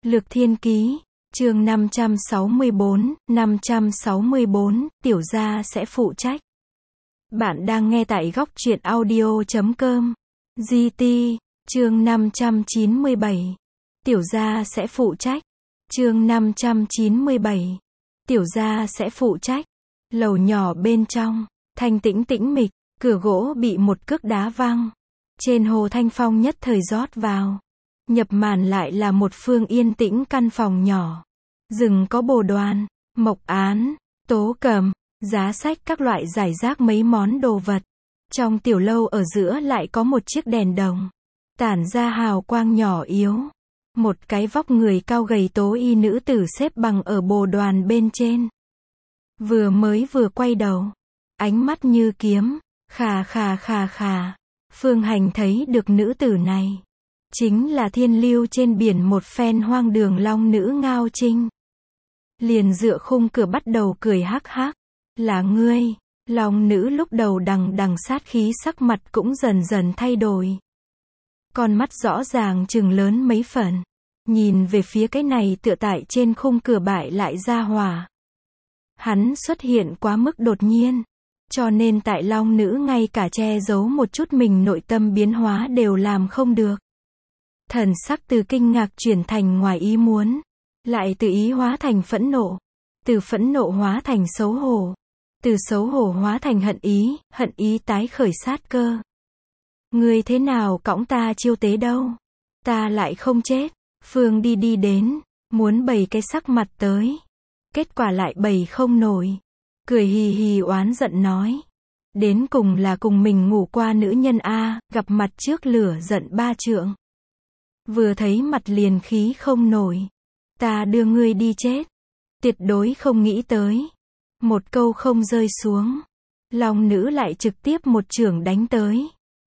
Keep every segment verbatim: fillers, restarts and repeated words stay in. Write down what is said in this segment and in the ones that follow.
Lược Thiên Ký, chương năm trăm sáu mươi bốn, năm trăm sáu mươi bốn, tiểu gia sẽ phụ trách. Bạn đang nghe tại góc truyện audio chấm com. giê tê, chương năm trăm chín mươi bảy. Tiểu gia sẽ phụ trách. Chương năm trăm chín mươi bảy. Tiểu gia sẽ phụ trách. Lầu nhỏ bên trong, thanh tĩnh tĩnh mịch, cửa gỗ bị một cước đá văng. Trên hồ thanh phong nhất thời rót vào. Nhập màn lại là một phương yên tĩnh căn phòng nhỏ. Rừng có bồ đoàn, mộc án, tố cầm, giá sách các loại giải rác mấy món đồ vật. Trong tiểu lâu ở giữa lại có một chiếc đèn đồng, tản ra hào quang nhỏ yếu. Một cái vóc người cao gầy tố y nữ tử xếp bằng ở bồ đoàn bên trên. Vừa mới vừa quay đầu, ánh mắt như kiếm, khà khà khà khà. Phương Hành thấy được nữ tử này. Chính là thiên lưu trên biển một phen hoang đường long nữ Ngao Trinh. Liền dựa khung cửa bắt đầu cười hắc hắc. Là ngươi. Long nữ lúc đầu đằng đằng sát khí, sắc mặt cũng dần dần thay đổi. Con mắt rõ ràng trừng lớn mấy phần. Nhìn về phía cái này tựa tại trên khung cửa bại lại ra hỏa. Hắn xuất hiện quá mức đột nhiên. Cho nên tại long nữ ngay cả che giấu một chút mình nội tâm biến hóa đều làm không được. Thần sắc từ kinh ngạc chuyển thành ngoài ý muốn. Lại từ ý hóa thành phẫn nộ. Từ phẫn nộ hóa thành xấu hổ. Từ xấu hổ hóa thành hận ý, hận ý tái khởi sát cơ. Ngươi thế nào cõng ta chiêu tế đâu? Ta lại không chết. Phương đi đi đến, muốn bày cái sắc mặt tới. Kết quả lại bày không nổi. Cười hì hì oán giận nói. Đến cùng là cùng mình ngủ qua nữ nhân A, gặp mặt trước lửa giận ba trượng. Vừa thấy mặt liền khí không nổi. Ta đưa ngươi đi chết. Tuyệt đối không nghĩ tới. Một câu không rơi xuống. Long nữ lại trực tiếp một chưởng đánh tới.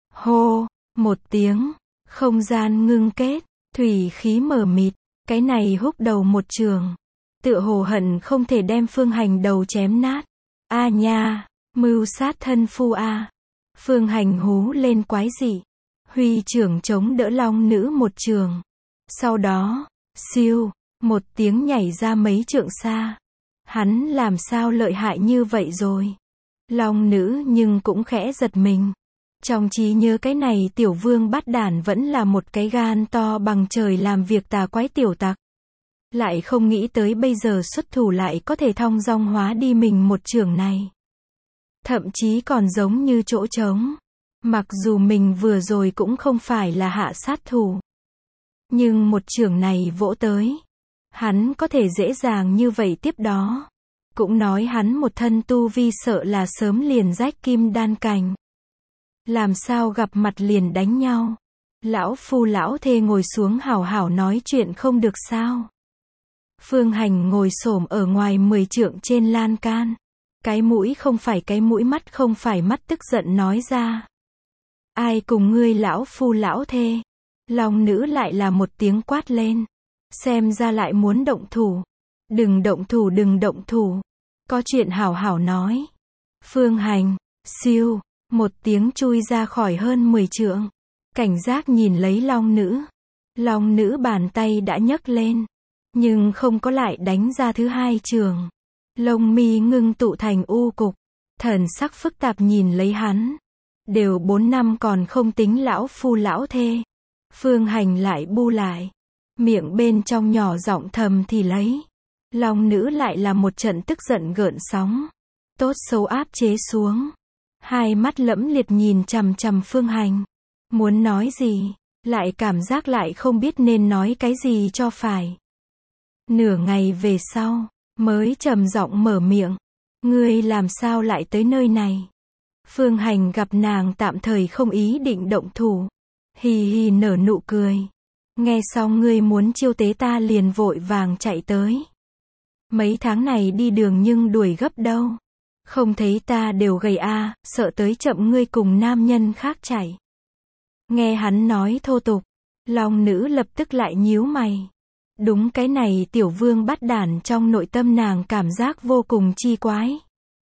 Hô, một tiếng. Không gian ngưng kết. Thủy khí mờ mịt. Cái này húc đầu một chưởng. Tựa hồ hận không thể đem Phương Hành đầu chém nát. A nha, mưu sát thân phu a. Phương Hành hú lên quái dị. Huy trưởng chống đỡ long nữ một trường. Sau đó, siêu, một tiếng nhảy ra mấy trượng xa. Hắn làm sao lợi hại như vậy rồi? Long nữ nhưng cũng khẽ giật mình. Trong trí nhớ cái này tiểu vương bát đản vẫn là một cái gan to bằng trời làm việc tà quái tiểu tặc. Lại không nghĩ tới bây giờ xuất thủ lại có thể thong dong hóa đi mình một trường này. Thậm chí còn giống như chỗ trống. Mặc dù mình vừa rồi cũng không phải là hạ sát thủ. Nhưng một trường này vỗ tới. Hắn có thể dễ dàng như vậy tiếp đó. Cũng nói hắn một thân tu vi sợ là sớm liền rách kim đan cành. Làm sao gặp mặt liền đánh nhau. Lão phu lão thê ngồi xuống hảo hảo nói chuyện không được sao. Phương Hành ngồi xổm ở ngoài mười trượng trên lan can. Cái mũi không phải cái mũi, mắt không phải mắt, tức giận nói ra. Ai cùng ngươi lão phu lão thê? Long nữ lại là một tiếng quát lên. Xem ra lại muốn động thủ. Đừng động thủ, đừng động thủ. Có chuyện hảo hảo nói. Phương Hành, siêu, một tiếng chui ra khỏi hơn mười trượng. Cảnh giác nhìn lấy long nữ. Long nữ bàn tay đã nhấc lên. Nhưng không có lại đánh ra thứ hai trường. Lông mi ngưng tụ thành u cục. Thần sắc phức tạp nhìn lấy hắn. Đều bốn năm còn không tính lão phu lão thê. Phương Hành lại bu lại. Miệng bên trong nhỏ giọng thầm thì lấy. Long nữ lại là một trận tức giận gợn sóng. Tốt xấu áp chế xuống. Hai mắt lẫm liệt nhìn chằm chằm Phương Hành. Muốn nói gì, lại cảm giác lại không biết nên nói cái gì cho phải. Nửa ngày về sau, mới trầm giọng mở miệng. Ngươi làm sao lại tới nơi này? Phương Hành gặp nàng tạm thời không ý định động thủ. Hì hì nở nụ cười. Nghe xong ngươi muốn chiêu tế ta liền vội vàng chạy tới. Mấy tháng này đi đường nhưng đuổi gấp đâu. Không thấy ta đều gầy a, à, sợ tới chậm ngươi cùng nam nhân khác chạy. Nghe hắn nói thô tục. Long nữ lập tức lại nhíu mày. Đúng cái này tiểu vương bát đản trong nội tâm nàng cảm giác vô cùng chi quái.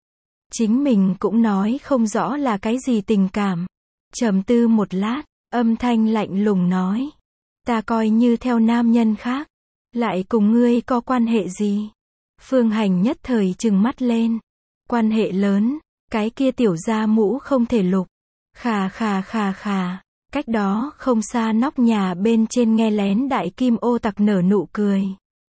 Chính mình cũng nói không rõ là cái gì tình cảm. Trầm tư một lát, âm thanh lạnh lùng nói. Ta coi như theo nam nhân khác. Lại cùng ngươi có quan hệ gì? Phương Hành nhất thời trừng mắt lên. Quan hệ lớn, cái kia tiểu gia mũ không thể lục. Khà khà khà khà. Cách đó không xa nóc nhà bên trên nghe lén đại kim ô tặc nở nụ cười.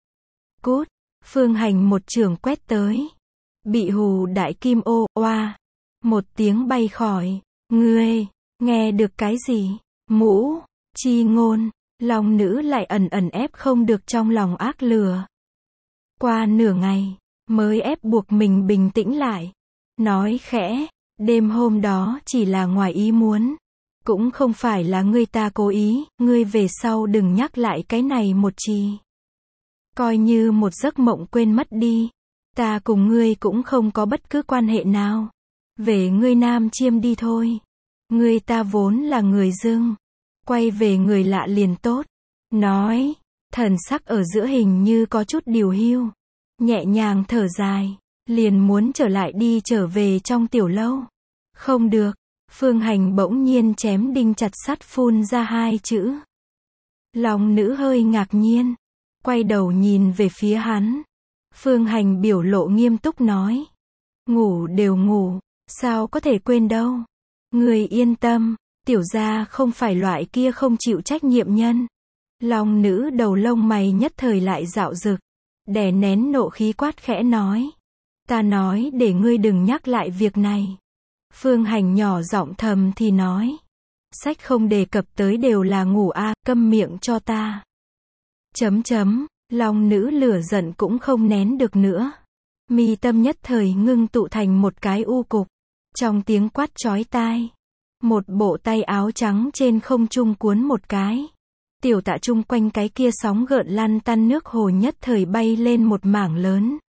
Cút, Phương Hành một chưởng quét tới. Bị hù đại kim ô, oa. Một tiếng bay khỏi. Ngươi, nghe được cái gì? Mũ, chi ngôn, lòng nữ lại ẩn ẩn ép không được trong lòng ác lửa. Qua nửa ngày, mới ép buộc mình bình tĩnh lại. Nói khẽ, đêm hôm đó chỉ là ngoài ý muốn. Cũng không phải là ngươi ta cố ý, ngươi về sau đừng nhắc lại cái này một chi. Coi như một giấc mộng quên mất đi. Ta cùng ngươi cũng không có bất cứ quan hệ nào. Về ngươi Nam Chiêm đi thôi. Ngươi ta vốn là người dưng. Quay về người lạ liền tốt. Nói, thần sắc ở giữa hình như có chút điều hưu. Nhẹ nhàng thở dài. Liền muốn trở lại đi trở về trong tiểu lâu. Không được. Phương Hành bỗng nhiên chém đinh chặt sắt phun ra hai chữ. Lòng nữ hơi ngạc nhiên. Quay đầu nhìn về phía hắn. Phương Hành biểu lộ nghiêm túc nói. Ngủ đều ngủ. Sao có thể quên đâu. Người yên tâm. Tiểu gia không phải loại kia không chịu trách nhiệm nhân. Lòng nữ đầu lông mày nhất thời lại dạo dực. Đè nén nộ khí quát khẽ nói. Ta nói để ngươi đừng nhắc lại việc này. Phương Hành nhỏ giọng thầm thì nói. Sách không đề cập tới đều là ngủ a, câm miệng cho ta. Chấm chấm, lòng nữ lửa giận cũng không nén được nữa. Mi tâm nhất thời ngưng tụ thành một cái u cục. Trong tiếng quát chói tai. Một bộ tay áo trắng trên không trung cuốn một cái. Tiểu tạ chung quanh cái kia sóng gợn lăn tăn nước hồ nhất thời bay lên một mảng lớn.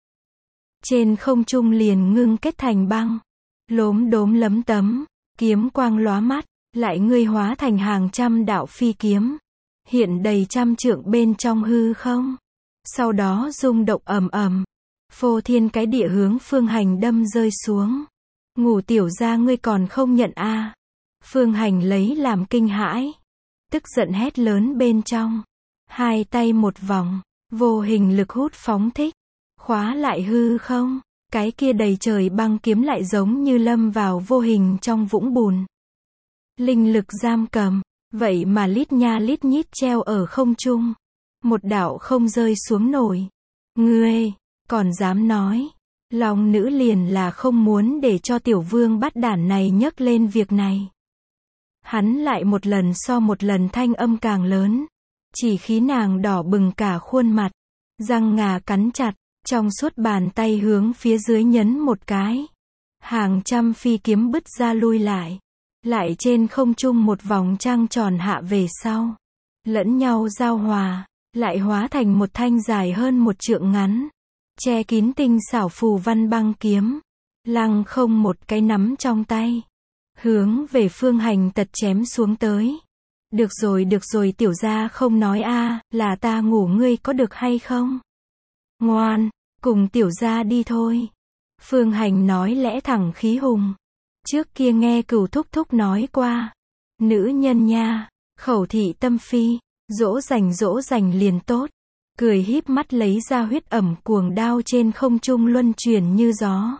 Trên không trung liền ngưng kết thành băng. Lốm đốm lấm tấm, kiếm quang lóa mắt, lại ngươi hóa thành hàng trăm đạo phi kiếm. Hiện đầy trăm trượng bên trong hư không. Sau đó rung động ầm ầm. Phô thiên cái địa hướng Phương Hành đâm rơi xuống. Ngủ tiểu gia ngươi còn không nhận a à. Phương Hành lấy làm kinh hãi. Tức giận hét lớn bên trong. Hai tay một vòng. Vô hình lực hút phóng thích. Khóa lại hư không. Cái kia đầy trời băng kiếm lại giống như lâm vào vô hình trong vũng bùn. Linh lực giam cầm. Vậy mà lít nha lít nhít treo ở không trung. Một đạo không rơi xuống nổi. Ngươi, còn dám nói. Lòng nữ liền là không muốn để cho tiểu vương bắt đản này nhấc lên việc này. Hắn lại một lần so một lần thanh âm càng lớn. Chỉ khí nàng đỏ bừng cả khuôn mặt. Răng ngà cắn chặt. Trong suốt bàn tay hướng phía dưới nhấn một cái. Hàng trăm phi kiếm bứt ra lui lại. Lại trên không trung một vòng trăng tròn hạ về sau. Lẫn nhau giao hòa. Lại hóa thành một thanh dài hơn một trượng ngắn. Che kín tinh xảo phù văn băng kiếm. Lăng không một cái nắm trong tay. Hướng về Phương Hành tật chém xuống tới. Được rồi được rồi tiểu gia không nói a, là ta ngủ ngươi có được hay không? Ngoan, cùng tiểu gia đi thôi. Phương Hành nói lẽ thẳng khí hùng. Trước kia nghe Cửu thúc thúc nói qua. Nữ nhân nha, khẩu thị tâm phi, dỗ dành dỗ dành liền tốt. Cười híp mắt lấy ra huyết ẩm cuồng đao trên không trung luân chuyển như gió.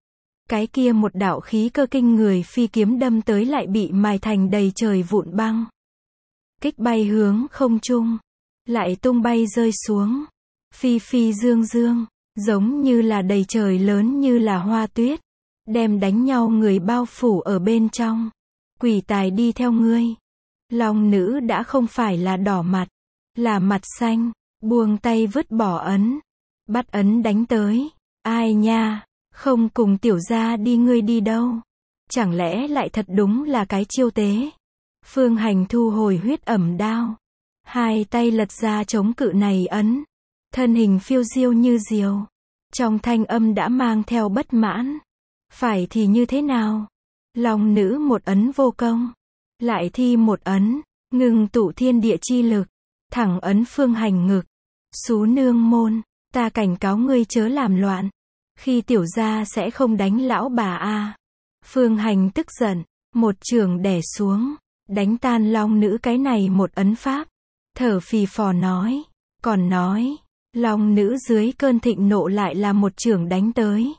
Cái kia một đạo khí cơ kinh người phi kiếm đâm tới lại bị mài thành đầy trời vụn băng. Kích bay hướng không trung. Lại tung bay rơi xuống. Phi phi dương dương. Giống như là đầy trời lớn như là hoa tuyết. Đem đánh nhau người bao phủ ở bên trong. Quỷ tài đi theo ngươi. Long nữ đã không phải là đỏ mặt. Là mặt xanh. Buông tay vứt bỏ ấn. Bắt ấn đánh tới. Ai nha. Không cùng tiểu gia đi ngươi đi đâu. Chẳng lẽ lại thật đúng là cái chiêu tế. Phương Hành thu hồi huyết ẩm đao. Hai tay lật ra chống cự này ấn. Thân hình phiêu diêu như diều. Trong thanh âm đã mang theo bất mãn. Phải thì như thế nào? Long nữ một ấn vô công. Lại thi một ấn. Ngừng tụ thiên địa chi lực. Thẳng ấn Phương Hành ngực. Xú nương môn. Ta cảnh cáo ngươi chớ làm loạn. Khi tiểu gia sẽ không đánh lão bà a. Phương Hành tức giận. Một chưởng đè xuống. Đánh tan long nữ cái này một ấn pháp. Thở phì phò nói. Còn nói. Long nữ dưới cơn thịnh nộ lại là một chưởng đánh tới.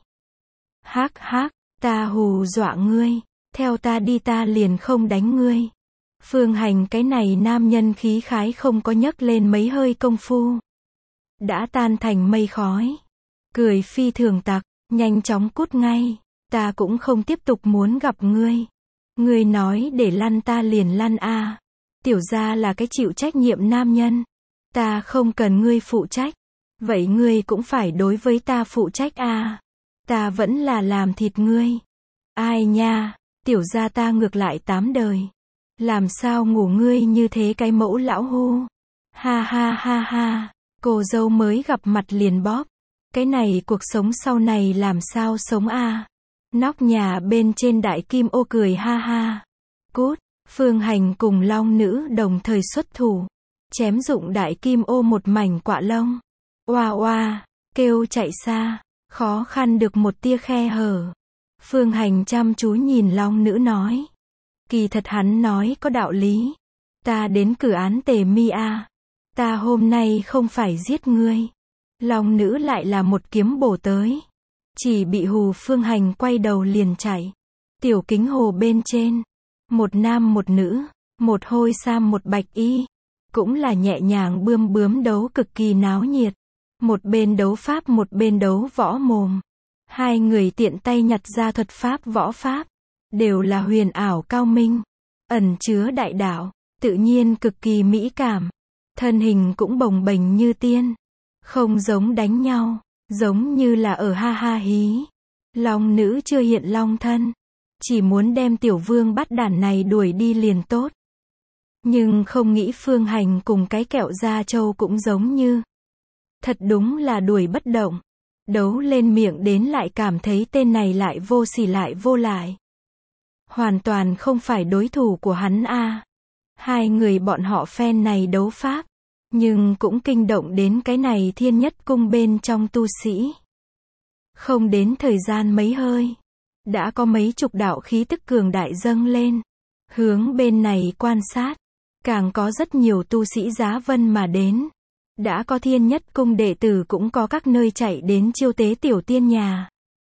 Hắc hắc, ta hù dọa ngươi, theo ta đi ta liền không đánh ngươi. Phương Hành cái này nam nhân khí khái không có nhấc lên mấy hơi công phu, đã tan thành mây khói. Cười phi thường tặc, nhanh chóng cút ngay, ta cũng không tiếp tục muốn gặp ngươi. Ngươi nói để lăn ta liền lăn a. Tiểu gia là cái chịu trách nhiệm nam nhân, ta không cần ngươi phụ trách, vậy ngươi cũng phải đối với ta phụ trách a. Ta vẫn là làm thịt ngươi. Ai nha, tiểu gia ta ngược lại tám đời. Làm sao ngủ ngươi như thế cái mẫu lão hu. Ha ha ha ha, cô dâu mới gặp mặt liền bóp. Cái này cuộc sống sau này làm sao sống a? Nóc nhà bên trên đại kim ô cười ha ha. Cút, Phương Hành cùng long nữ đồng thời xuất thủ. Chém dụng đại kim ô một mảnh quạ lông. Oa oa, kêu chạy xa, khó khăn được một tia khe hở. Phương Hành chăm chú nhìn long nữ nói. Kỳ thật hắn nói có đạo lý. Ta đến cử án tề mi a. Ta hôm nay không phải giết ngươi. Long nữ lại là một kiếm bổ tới. Chỉ bị hù Phương Hành quay đầu liền chạy. Tiểu kính hồ bên trên. Một nam một nữ. Một hôi sam một bạch y. Cũng là nhẹ nhàng bươm bướm đấu cực kỳ náo nhiệt. Một bên đấu pháp một bên đấu võ mồm. Hai người tiện tay nhặt ra thuật pháp võ pháp. Đều là huyền ảo cao minh. Ẩn chứa đại đạo. Tự nhiên cực kỳ mỹ cảm. Thân hình cũng bồng bềnh như tiên. Không giống đánh nhau. Giống như là ở ha ha hí. Long nữ chưa hiện long thân. Chỉ muốn đem tiểu vương bắt đản này đuổi đi liền tốt. Nhưng không nghĩ Phương Hành cùng cái kẹo da trâu cũng giống như. Thật đúng là đuổi bất động. Đấu lên miệng đến lại cảm thấy tên này lại vô sỉ lại vô lại. Hoàn toàn không phải đối thủ của hắn a. Hai người bọn họ phen này đấu pháp. Nhưng cũng kinh động đến cái này thiên nhất cung bên trong tu sĩ. Không đến thời gian mấy hơi. Đã có mấy chục đạo khí tức cường đại dâng lên. Hướng bên này quan sát. Càng có rất nhiều tu sĩ giá vân mà đến. Đã có thiên nhất cung đệ tử cũng có các nơi chạy đến chiêu tế tiểu tiên nhà.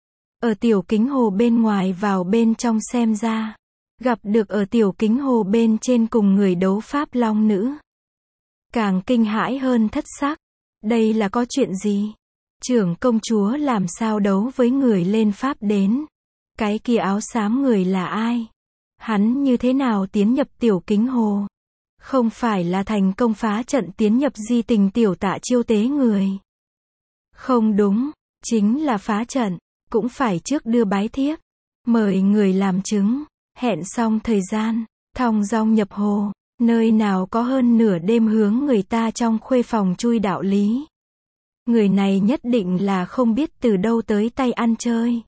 Ở tiểu kính hồ bên ngoài vào bên trong xem ra. Gặp được ở tiểu kính hồ bên trên cùng người đấu pháp long nữ. Càng kinh hãi hơn thất sắc. Đây là có chuyện gì? Trưởng công chúa làm sao đấu với người lên pháp đến? Cái kia áo xám người là ai? Hắn như thế nào tiến nhập tiểu kính hồ? Không phải là thành công phá trận tiến nhập di tình tiểu tạ chiêu tế người. Không đúng, chính là phá trận, cũng phải trước đưa bái thiếp, mời người làm chứng, hẹn xong thời gian, thong dong nhập hồ, nơi nào có hơn nửa đêm hướng người ta trong khuê phòng chui đạo lý. Người này nhất định là không biết từ đâu tới tay ăn chơi.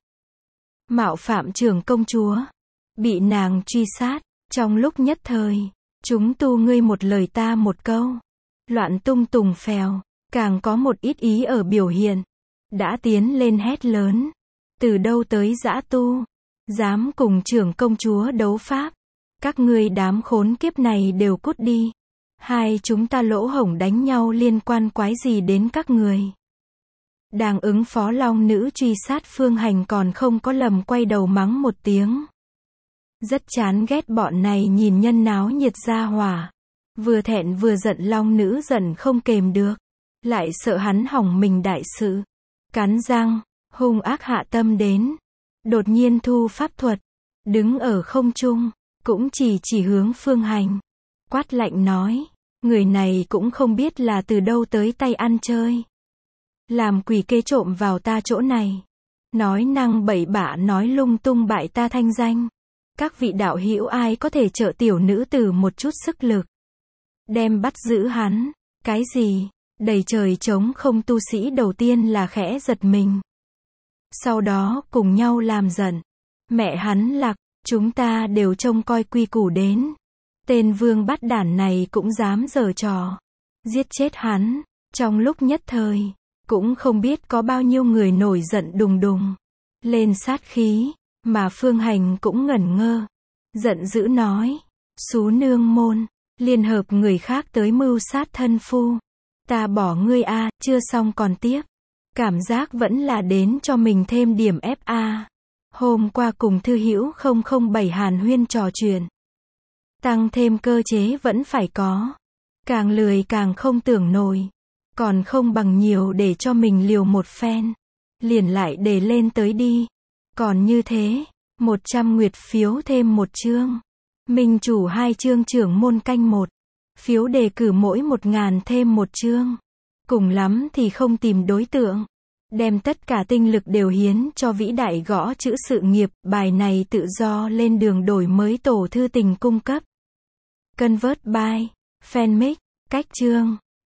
Mạo phạm trưởng công chúa, bị nàng truy sát, trong lúc nhất thời. Chúng tu ngươi một lời ta một câu. Loạn tung tùng phèo. Càng có một ít ý ở biểu hiện. Đã tiến lên hét lớn. Từ đâu tới dã tu. Dám cùng trưởng công chúa đấu pháp. Các ngươi đám khốn kiếp này đều cút đi. Hai chúng ta lỗ hổng đánh nhau liên quan quái gì đến các người. Đang ứng phó long nữ truy sát Phương Hành còn không có lầm quay đầu mắng một tiếng. Rất chán ghét bọn này nhìn nhân náo nhiệt ra hỏa. Vừa thẹn vừa giận long nữ giận không kềm được. Lại sợ hắn hỏng mình đại sự. Cắn răng, hung ác hạ tâm đến. Đột nhiên thu pháp thuật. Đứng ở không trung. Cũng chỉ chỉ hướng Phương Hành. Quát lạnh nói. Người này cũng không biết là từ đâu tới tay ăn chơi. Làm quỷ kê trộm vào ta chỗ này. Nói năng bậy bạ nói lung tung bại ta thanh danh. Các vị đạo hữu ai có thể trợ tiểu nữ tử một chút sức lực. Đem bắt giữ hắn. Cái gì? Đầy trời trống không tu sĩ đầu tiên là khẽ giật mình. Sau đó cùng nhau làm giận. Mẹ hắn lạc, chúng ta đều trông coi quy củ đến. Tên vương bắt đản này cũng dám giở trò. Giết chết hắn. Trong lúc nhất thời, cũng không biết có bao nhiêu người nổi giận đùng đùng. Lên sát khí. Mà Phương Hành cũng ngẩn ngơ. Giận dữ nói. Xú nương môn. Liên hợp người khác tới mưu sát thân phu. Ta bỏ ngươi a, chưa xong còn tiếp. Cảm giác vẫn là đến cho mình thêm điểm ép a. Hôm qua cùng thư hữu không không bảy hàn huyên trò chuyện. Tăng thêm cơ chế vẫn phải có. Càng lười càng không tưởng nổi. Còn không bằng nhiều để cho mình liều một phen. Liền lại để lên tới đi. Còn như thế, một trăm nguyệt phiếu thêm một chương. Minh chủ hai chương trưởng môn canh một. Phiếu đề cử mỗi một ngàn thêm một chương. Cùng lắm thì không tìm đối tượng. Đem tất cả tinh lực đều hiến cho vĩ đại gõ chữ sự nghiệp, bài này tự do lên đường đổi mới tổ thư tình cung cấp. Convert by Fanmic, cách chương.